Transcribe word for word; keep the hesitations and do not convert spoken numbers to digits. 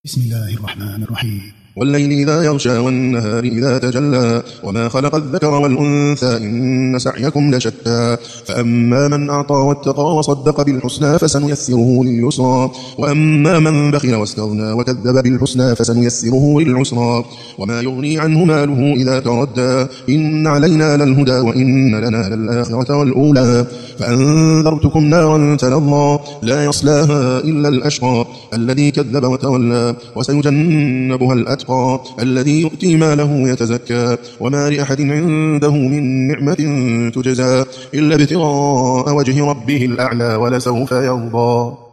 بسم الله الرحمن الرحيم. والليل إذا يغشى والنهار إذا تجلى وما خلق الذكر والأنثى إن سعيكم لشتى فأما من أعطى واتقى وصدق بالحسنى فسنيسره لليسرى وأما من بخل واستغنى وكذب بالحسنى فسنيسره للعسرى وما يغني عنه ماله إذا تردى إن علينا للهدى وإن لنا للآخرة والأولى فأنذرتكم نارا تلظى لا يصلاها إلا الأشقى الذي كذب وتولى وسيجنبها الأتقى الذي يؤتي ماله يتزكى وما لأحد عنده من نعمة تجزى إلا ابتغاء وجه ربه الأعلى ولسوف يرضى.